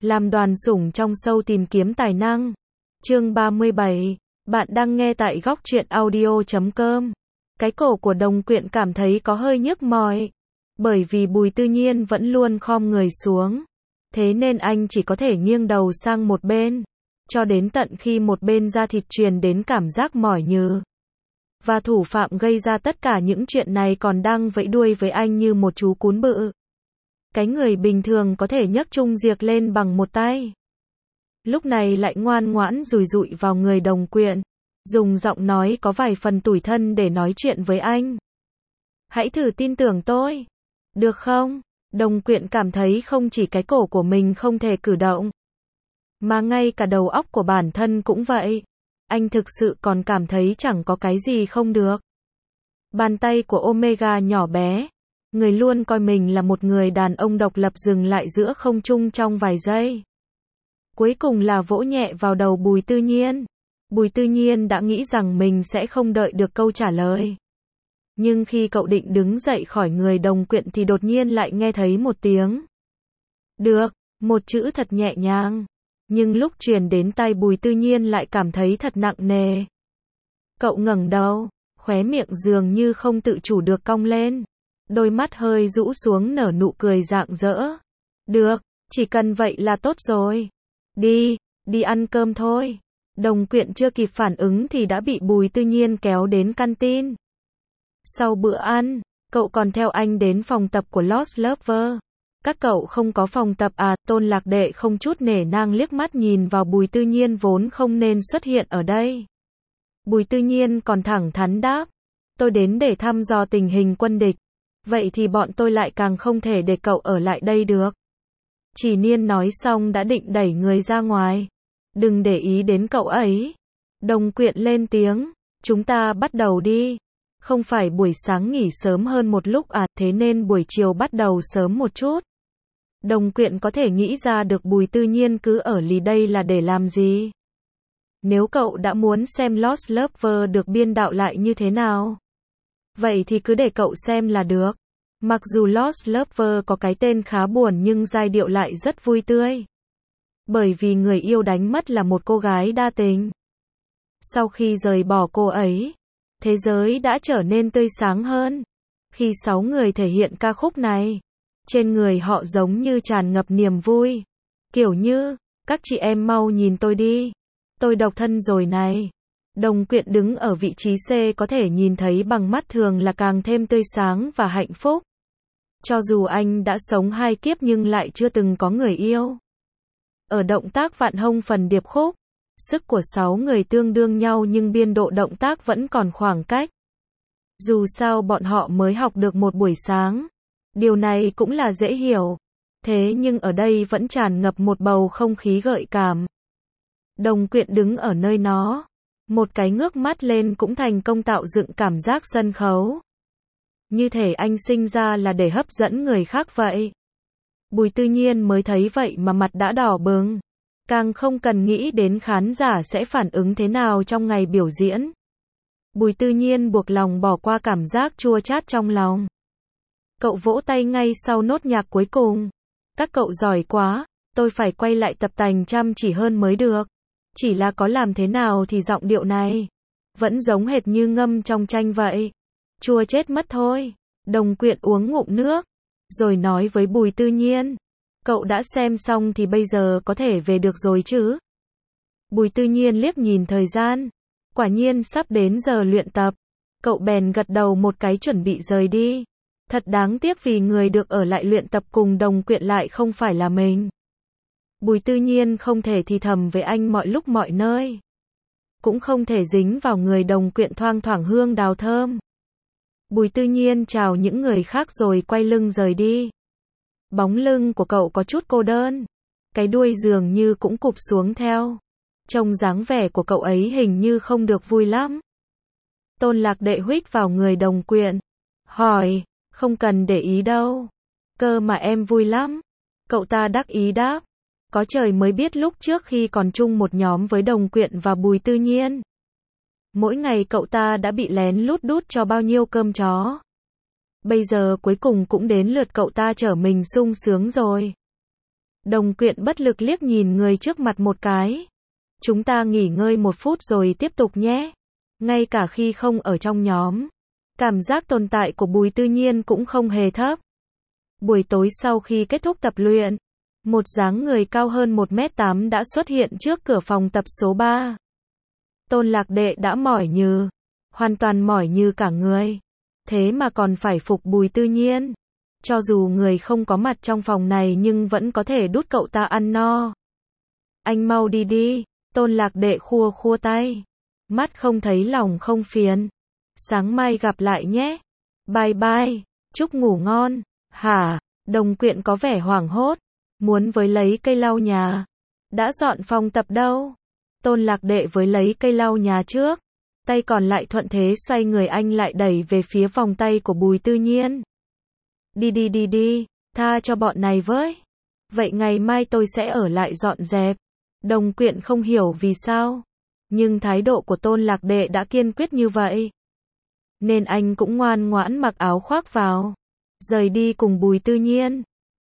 Làm đoàn sủng trong show tìm kiếm tài năng. Chương 37. Bạn đang nghe tại góc truyện audio.com. Cái cổ của Đồng Quyện cảm thấy có hơi nhức mỏi. Bởi vì Bùi Tư Nhiên vẫn luôn khom người xuống. Thế nên anh chỉ có thể nghiêng đầu sang một bên. Cho đến tận khi một bên da thịt truyền đến cảm giác mỏi nhừ. Và thủ phạm gây ra tất cả những chuyện này còn đang vẫy đuôi với anh như một chú cún bự. Cái người bình thường có thể nhấc chung diệc lên bằng một tay. Lúc này lại ngoan ngoãn rùi rụi vào người Đồng Quyện. Dùng giọng nói có vài phần tủi thân để nói chuyện với anh. Hãy thử tin tưởng tôi. Được không? Đồng Quyện cảm thấy không chỉ cái cổ của mình không thể cử động. Mà ngay cả đầu óc của bản thân cũng vậy. Anh thực sự còn cảm thấy chẳng có cái gì không được. Bàn tay của Omega nhỏ bé. Người luôn coi mình là một người đàn ông độc lập dừng lại giữa không trung trong vài giây. Cuối cùng là vỗ nhẹ vào đầu Bùi Tư Nhiên. Bùi Tư Nhiên đã nghĩ rằng mình sẽ không đợi được câu trả lời. Nhưng khi cậu định đứng dậy khỏi người Đồng Quyện thì đột nhiên lại nghe thấy một tiếng. Được, một chữ thật nhẹ nhàng. Nhưng lúc truyền đến tai Bùi Tư Nhiên lại cảm thấy thật nặng nề. Cậu ngẩng đầu, khóe miệng dường như không tự chủ được cong lên. Đôi mắt hơi rũ xuống nở nụ cười rạng rỡ. Được, chỉ cần vậy là tốt rồi. Đi ăn cơm thôi. Đồng Quyện chưa kịp phản ứng thì đã bị Bùi Tư Nhiên kéo đến canteen. Sau bữa ăn, cậu còn theo anh đến phòng tập của Lost Lover. Các cậu không có phòng tập à? Tôn Lạc Đệ không chút nể nang liếc mắt nhìn vào Bùi Tư Nhiên vốn không nên xuất hiện ở đây. Bùi Tư Nhiên còn thẳng thắn đáp. Tôi đến để thăm dò tình hình quân địch. Vậy thì bọn tôi lại càng không thể để cậu ở lại đây được. Chỉ Niên nói xong đã định đẩy người ra ngoài. Đừng để ý đến cậu ấy. Đồng Quyện lên tiếng. Chúng ta bắt đầu đi. Không phải buổi sáng nghỉ sớm hơn một lúc à? Thế nên buổi chiều bắt đầu sớm một chút. Đồng Quyện có thể nghĩ ra được Bùi Tư Nhiên cứ ở lì đây là để làm gì. Nếu cậu đã muốn xem Lost Lover được biên đạo lại như thế nào, vậy thì cứ để cậu xem là được. Mặc dù Lost Lover có cái tên khá buồn nhưng giai điệu lại rất vui tươi. Bởi vì người yêu đánh mất là một cô gái đa tình. Sau khi rời bỏ cô ấy, thế giới đã trở nên tươi sáng hơn. Khi 6 người thể hiện ca khúc này, trên người họ giống như tràn ngập niềm vui. Kiểu như, các chị em mau nhìn tôi đi. Tôi độc thân rồi này. Đồng Quyện đứng ở vị trí C có thể nhìn thấy bằng mắt thường là càng thêm tươi sáng và hạnh phúc. Cho dù anh đã sống 2 kiếp nhưng lại chưa từng có người yêu. Ở động tác vạn hông phần điệp khúc, sức của 6 người tương đương nhau nhưng biên độ động tác vẫn còn khoảng cách. Dù sao bọn họ mới học được một buổi sáng. Điều này cũng là dễ hiểu. Thế nhưng ở đây vẫn tràn ngập một bầu không khí gợi cảm. Đồng Quyện đứng ở nơi nó. Một cái ngước mắt lên cũng thành công tạo dựng cảm giác sân khấu. Như thể anh sinh ra là để hấp dẫn người khác vậy. Bùi Tư Nhiên mới thấy vậy mà mặt đã đỏ bừng. Càng không cần nghĩ đến khán giả sẽ phản ứng thế nào trong ngày biểu diễn. Bùi Tư Nhiên buộc lòng bỏ qua cảm giác chua chát trong lòng. Cậu vỗ tay ngay sau nốt nhạc cuối cùng. Các cậu giỏi quá, tôi phải quay lại tập tành chăm chỉ hơn mới được. Chỉ là có làm thế nào thì giọng điệu này vẫn giống hệt như ngâm trong tranh vậy. Chua chết mất thôi. Đồng Quyện uống ngụm nước, rồi nói với Bùi Tư Nhiên. Cậu đã xem xong thì bây giờ có thể về được rồi chứ? Bùi Tư Nhiên liếc nhìn thời gian. Quả nhiên sắp đến giờ luyện tập. Cậu bèn gật đầu một cái chuẩn bị rời đi. Thật đáng tiếc vì người được ở lại luyện tập cùng Đồng Quyện lại không phải là mình. Bùi Tư Nhiên không thể thì thầm với anh mọi lúc mọi nơi. Cũng không thể dính vào người Đồng Quyện thoang thoảng hương đào thơm. Bùi Tư Nhiên chào những người khác rồi quay lưng rời đi. Bóng lưng của cậu có chút cô đơn. Cái đuôi dường như cũng cụp xuống theo. Trông dáng vẻ của cậu ấy hình như không được vui lắm. Tôn Lạc Đệ huých vào người Đồng Quyện. Hỏi, không cần để ý đâu. Cơ mà em vui lắm. Cậu ta đắc ý đáp. Có trời mới biết lúc trước khi còn chung một nhóm với Đồng Quyện và Bùi Tư Nhiên. Mỗi ngày cậu ta đã bị lén lút đút cho bao nhiêu cơm chó. Bây giờ cuối cùng cũng đến lượt cậu ta trở mình sung sướng rồi. Đồng Quyện bất lực liếc nhìn người trước mặt một cái. Chúng ta nghỉ ngơi 1 phút rồi tiếp tục nhé. Ngay cả khi không ở trong nhóm, cảm giác tồn tại của Bùi Tư Nhiên cũng không hề thấp. Buổi tối sau khi kết thúc tập luyện, một dáng người cao hơn 1m8 đã xuất hiện trước cửa phòng tập số 3. Tôn Lạc Đệ đã mỏi nhừ, hoàn toàn mỏi như cả người. Thế mà còn phải phục Bùi Tư Nhiên. Cho dù người không có mặt trong phòng này nhưng vẫn có thể đút cậu ta ăn no. Anh mau đi đi, Tôn Lạc Đệ khua khua tay. Mắt không thấy lòng không phiền. Sáng mai gặp lại nhé. Bye bye, chúc ngủ ngon. Hả? Đồng Quyện có vẻ hoảng hốt. Muốn với lấy cây lau nhà. Đã dọn phòng tập đâu? Tôn Lạc Đệ với lấy cây lau nhà trước. Tay còn lại thuận thế xoay người anh lại đẩy về phía vòng tay của Bùi Tư Nhiên. Đi, tha cho bọn này với. Vậy ngày mai tôi sẽ ở lại dọn dẹp. Đồng Quyện không hiểu vì sao. Nhưng thái độ của Tôn Lạc Đệ đã kiên quyết như vậy. Nên anh cũng ngoan ngoãn mặc áo khoác vào. Rời đi cùng Bùi Tư Nhiên.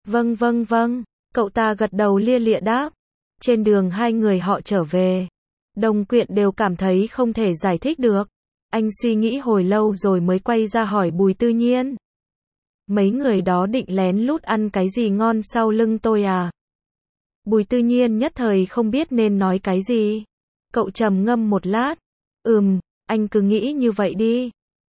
Vâng. Cậu ta gật đầu lia lịa đáp. Trên đường hai người họ trở về. Đồng Quyện đều cảm thấy không thể giải thích được. Anh suy nghĩ hồi lâu rồi mới quay ra hỏi Bùi Tư Nhiên. Mấy người đó định lén lút ăn cái gì ngon sau lưng tôi à? Bùi Tư Nhiên nhất thời không biết nên nói cái gì. Cậu trầm ngâm một lát. Anh cứ nghĩ như vậy đi.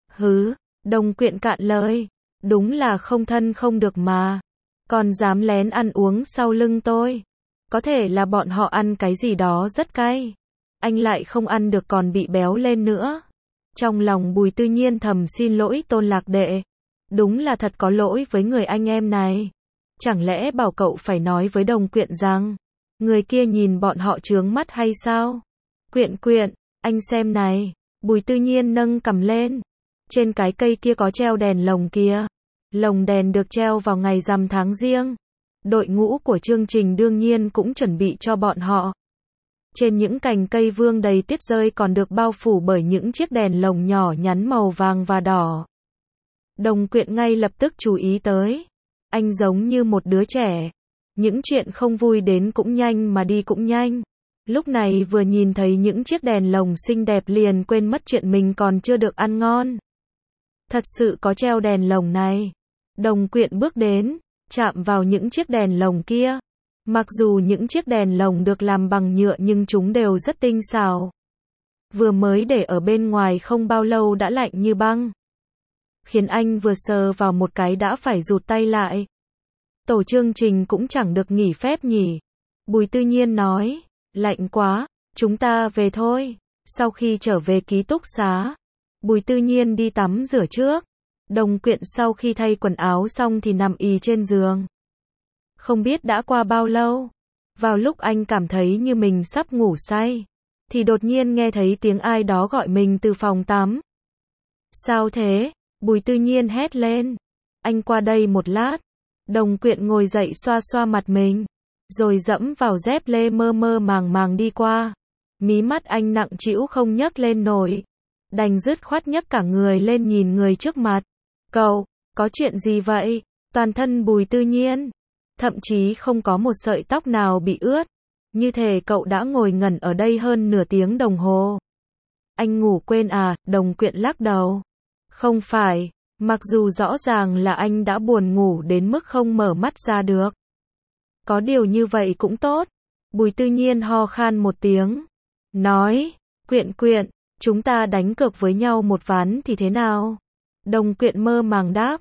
Đồng Quyện cạn lời. Đúng là không thân không được mà. Còn dám lén ăn uống sau lưng tôi. Có thể là bọn họ ăn cái gì đó rất cay. Anh lại không ăn được còn bị béo lên nữa. Trong lòng Bùi Tư Nhiên thầm xin lỗi Tôn Lạc Đệ. Đúng là thật có lỗi với người anh em này. Chẳng lẽ bảo cậu phải nói với Đồng Quyện rằng người kia nhìn bọn họ chướng mắt hay sao? Quyện, anh xem này. Bùi Tư Nhiên nâng cằm lên. Trên cái cây kia có treo đèn lồng kia. Lồng đèn được treo vào ngày rằm tháng Giêng. Đội ngũ của chương trình đương nhiên cũng chuẩn bị cho bọn họ. Trên những cành cây vương đầy tuyết rơi còn được bao phủ bởi những chiếc đèn lồng nhỏ nhắn màu vàng và đỏ. Đồng Quyện ngay lập tức chú ý tới. Anh giống như một đứa trẻ. Những chuyện không vui đến cũng nhanh mà đi cũng nhanh. Lúc này vừa nhìn thấy những chiếc đèn lồng xinh đẹp liền quên mất chuyện mình còn chưa được ăn ngon. Thật sự có treo đèn lồng này. Đồng Quyện bước đến, chạm vào những chiếc đèn lồng kia. Mặc dù những chiếc đèn lồng được làm bằng nhựa nhưng chúng đều rất tinh xảo. Vừa mới để ở bên ngoài không bao lâu đã lạnh như băng. Khiến anh vừa sờ vào một cái đã phải rụt tay lại. Tổ chương trình cũng chẳng được nghỉ phép nhỉ. Bùi Tư Nhiên nói, lạnh quá, chúng ta về thôi. Sau khi trở về ký túc xá, Bùi Tư Nhiên đi tắm rửa trước. Đồng Quyện sau khi thay quần áo xong thì nằm ì trên giường. Không biết đã qua bao lâu. Vào lúc anh cảm thấy như mình sắp ngủ say, thì đột nhiên nghe thấy tiếng ai đó gọi mình từ phòng tắm. Sao thế? Bùi Tư Nhiên hét lên. Anh qua đây một lát. Đồng Quyện ngồi dậy xoa xoa mặt mình. Rồi dẫm vào dép lê mơ mơ màng màng đi qua. Mí mắt anh nặng trĩu không nhấc lên nổi. Đành dứt khoát nhấc cả người lên nhìn người trước mặt. Cậu, có chuyện gì vậy? Toàn thân Bùi Tư Nhiên. Thậm chí không có một sợi tóc nào bị ướt. Như thể cậu đã ngồi ngẩn ở đây hơn nửa tiếng đồng hồ. Anh ngủ quên à? Đồng Quyện lắc đầu. Không phải, mặc dù rõ ràng là anh đã buồn ngủ đến mức không mở mắt ra được. Có điều như vậy cũng tốt. Bùi Tư Nhiên ho khan một tiếng. Nói, Quyện, chúng ta đánh cược với nhau một ván thì thế nào? Đồng Quyện mơ màng đáp.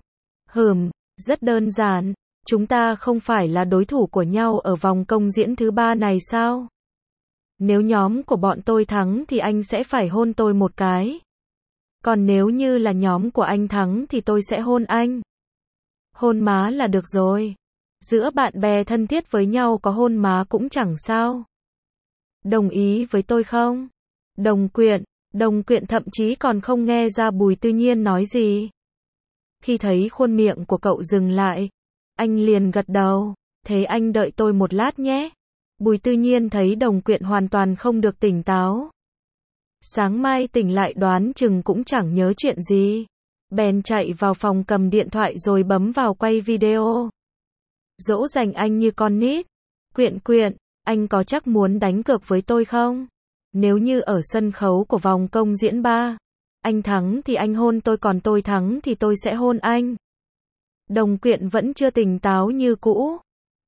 Rất đơn giản. Chúng ta không phải là đối thủ của nhau ở vòng công diễn thứ 3 này sao? Nếu nhóm của bọn tôi thắng thì anh sẽ phải hôn tôi một cái. Còn nếu như là nhóm của anh thắng thì tôi sẽ hôn anh. Hôn má là được rồi. Giữa bạn bè thân thiết với nhau có hôn má cũng chẳng sao. Đồng ý với tôi không? Đồng Quyện thậm chí còn không nghe ra Bùi Tư Nhiên nói gì. Khi thấy khuôn miệng của cậu dừng lại, anh liền gật đầu. Thế anh đợi tôi một lát nhé. Bùi Tư Nhiên thấy Đồng Quyện hoàn toàn không được tỉnh táo. Sáng mai tỉnh lại đoán chừng cũng chẳng nhớ chuyện gì. Bèn chạy vào phòng cầm điện thoại rồi bấm vào quay video. Dỗ dành anh như con nít. Quyện quyện, anh có chắc muốn đánh cược với tôi không? Nếu như ở sân khấu của vòng công diễn 3, anh thắng thì anh hôn tôi, còn tôi thắng thì tôi sẽ hôn anh. Đồng Quyện vẫn chưa tỉnh táo như cũ.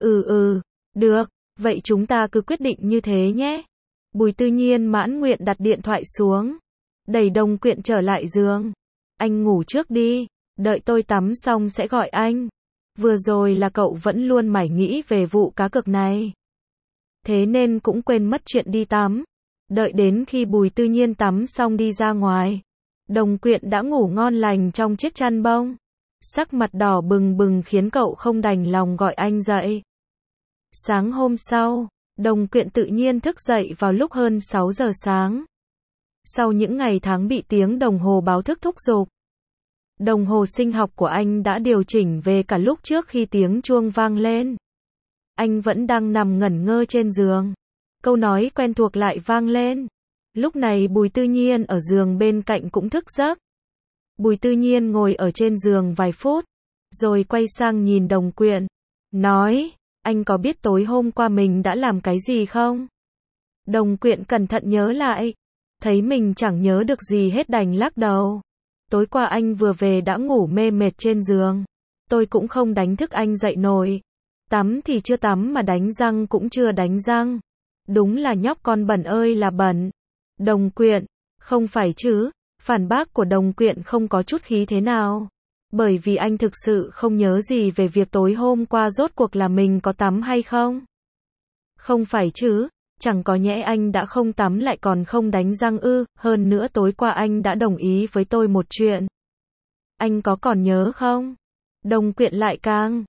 Được, vậy chúng ta cứ quyết định như thế nhé. Bùi Tư Nhiên mãn nguyện đặt điện thoại xuống, đẩy Đồng Quyện trở lại giường. Anh ngủ trước đi, đợi tôi tắm xong sẽ gọi anh. Vừa rồi là cậu vẫn luôn mải nghĩ về vụ cá cược này, thế nên cũng quên mất chuyện đi tắm. Đợi đến khi Bùi Tư Nhiên tắm xong đi ra ngoài, Đồng Quyện đã ngủ ngon lành trong chiếc chăn bông. Sắc mặt đỏ bừng bừng khiến cậu không đành lòng gọi anh dậy. Sáng hôm sau, Đồng Quyện tự nhiên thức dậy vào lúc hơn 6 giờ sáng. Sau những ngày tháng bị tiếng đồng hồ báo thức thúc giục, đồng hồ sinh học của anh đã điều chỉnh về cả lúc trước khi tiếng chuông vang lên. Anh vẫn đang nằm ngẩn ngơ trên giường. Câu nói quen thuộc lại vang lên. Lúc này Bùi Tư Nhiên ở giường bên cạnh cũng thức giấc. Bùi Tư Nhiên ngồi ở trên giường vài phút, rồi quay sang nhìn Đồng Quyện, nói, anh có biết tối hôm qua mình đã làm cái gì không? Đồng Quyện cẩn thận nhớ lại, thấy mình chẳng nhớ được gì hết đành lắc đầu. Tối qua anh vừa về đã ngủ mê mệt trên giường. Tôi cũng không đánh thức anh dậy nổi. Tắm thì chưa tắm mà đánh răng cũng chưa đánh răng. Đúng là nhóc con bẩn ơi là bẩn. Đồng Quyện, không phải chứ? Phản bác của Đồng Quyện không có chút khí thế nào. Bởi vì anh thực sự không nhớ gì về việc tối hôm qua rốt cuộc là mình có tắm hay không. Không phải chứ? Chẳng có nhẽ anh đã không tắm lại còn không đánh răng ư? Hơn nữa tối qua anh đã đồng ý với tôi một chuyện. Anh có còn nhớ không? Đồng Quyện lại càng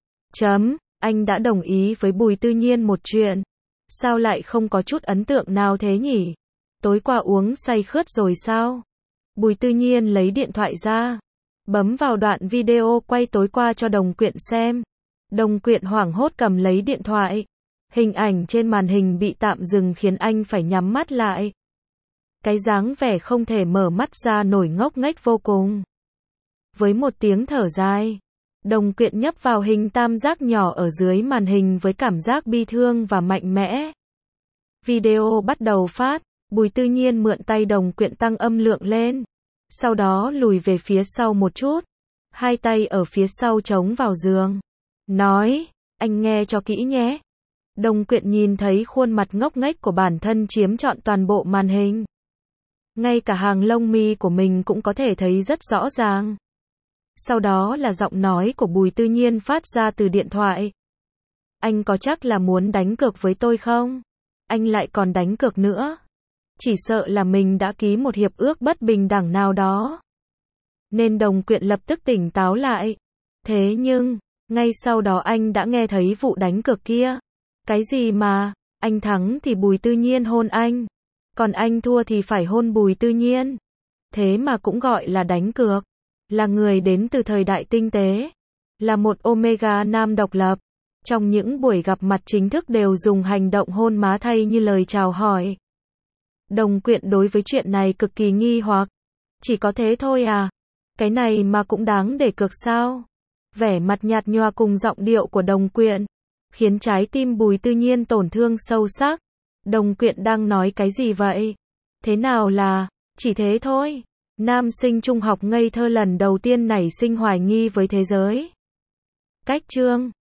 anh đã đồng ý với Bùi Tư Nhiên một chuyện. Sao lại không có chút ấn tượng nào thế nhỉ? Tối qua uống say khướt rồi sao? Bùi Tư Nhiên lấy điện thoại ra, bấm vào đoạn video quay tối qua cho Đồng Quyện xem. Đồng Quyện hoảng hốt cầm lấy điện thoại. Hình ảnh trên màn hình bị tạm dừng khiến anh phải nhắm mắt lại. Cái dáng vẻ không thể mở mắt ra nổi ngốc nghếch vô cùng. Với một tiếng thở dài, Đồng Quyện nhấp vào hình tam giác nhỏ ở dưới màn hình với cảm giác bi thương và mạnh mẽ. Video bắt đầu phát, Bùi Tư Nhiên mượn tay Đồng Quyện tăng âm lượng lên. Sau đó lùi về phía sau một chút. Hai tay ở phía sau chống vào giường. Nói, anh nghe cho kỹ nhé. Đồng Quyện nhìn thấy khuôn mặt ngốc nghếch của bản thân chiếm trọn toàn bộ màn hình. Ngay cả hàng lông mi của mình cũng có thể thấy rất rõ ràng. Sau đó là giọng nói của Bùi Tư Nhiên phát ra từ điện thoại. Anh có chắc là muốn đánh cược với tôi không? Anh lại còn đánh cược nữa. Chỉ sợ là mình đã ký một hiệp ước bất bình đẳng nào đó. Nên Đồng Quyện lập tức tỉnh táo lại. Thế nhưng, ngay sau đó anh đã nghe thấy vụ đánh cược kia. Cái gì mà, anh thắng thì Bùi Tư Nhiên hôn anh. Còn anh thua thì phải hôn Bùi Tư Nhiên. Thế mà cũng gọi là đánh cược. Là người đến từ thời đại tinh tế. Là một Omega nam độc lập. Trong những buổi gặp mặt chính thức đều dùng hành động hôn má thay như lời chào hỏi. Đồng Quyện đối với chuyện này cực kỳ nghi hoặc. Chỉ có thế thôi à? Cái này mà cũng đáng để cược sao? Vẻ mặt nhạt nhòa cùng giọng điệu của Đồng Quyện khiến trái tim Bùi Tư Nhiên tổn thương sâu sắc. Đồng Quyện đang nói cái gì vậy? Thế nào là, chỉ thế thôi? Nam sinh trung học ngây thơ lần đầu tiên nảy sinh hoài nghi với thế giới. Cách chương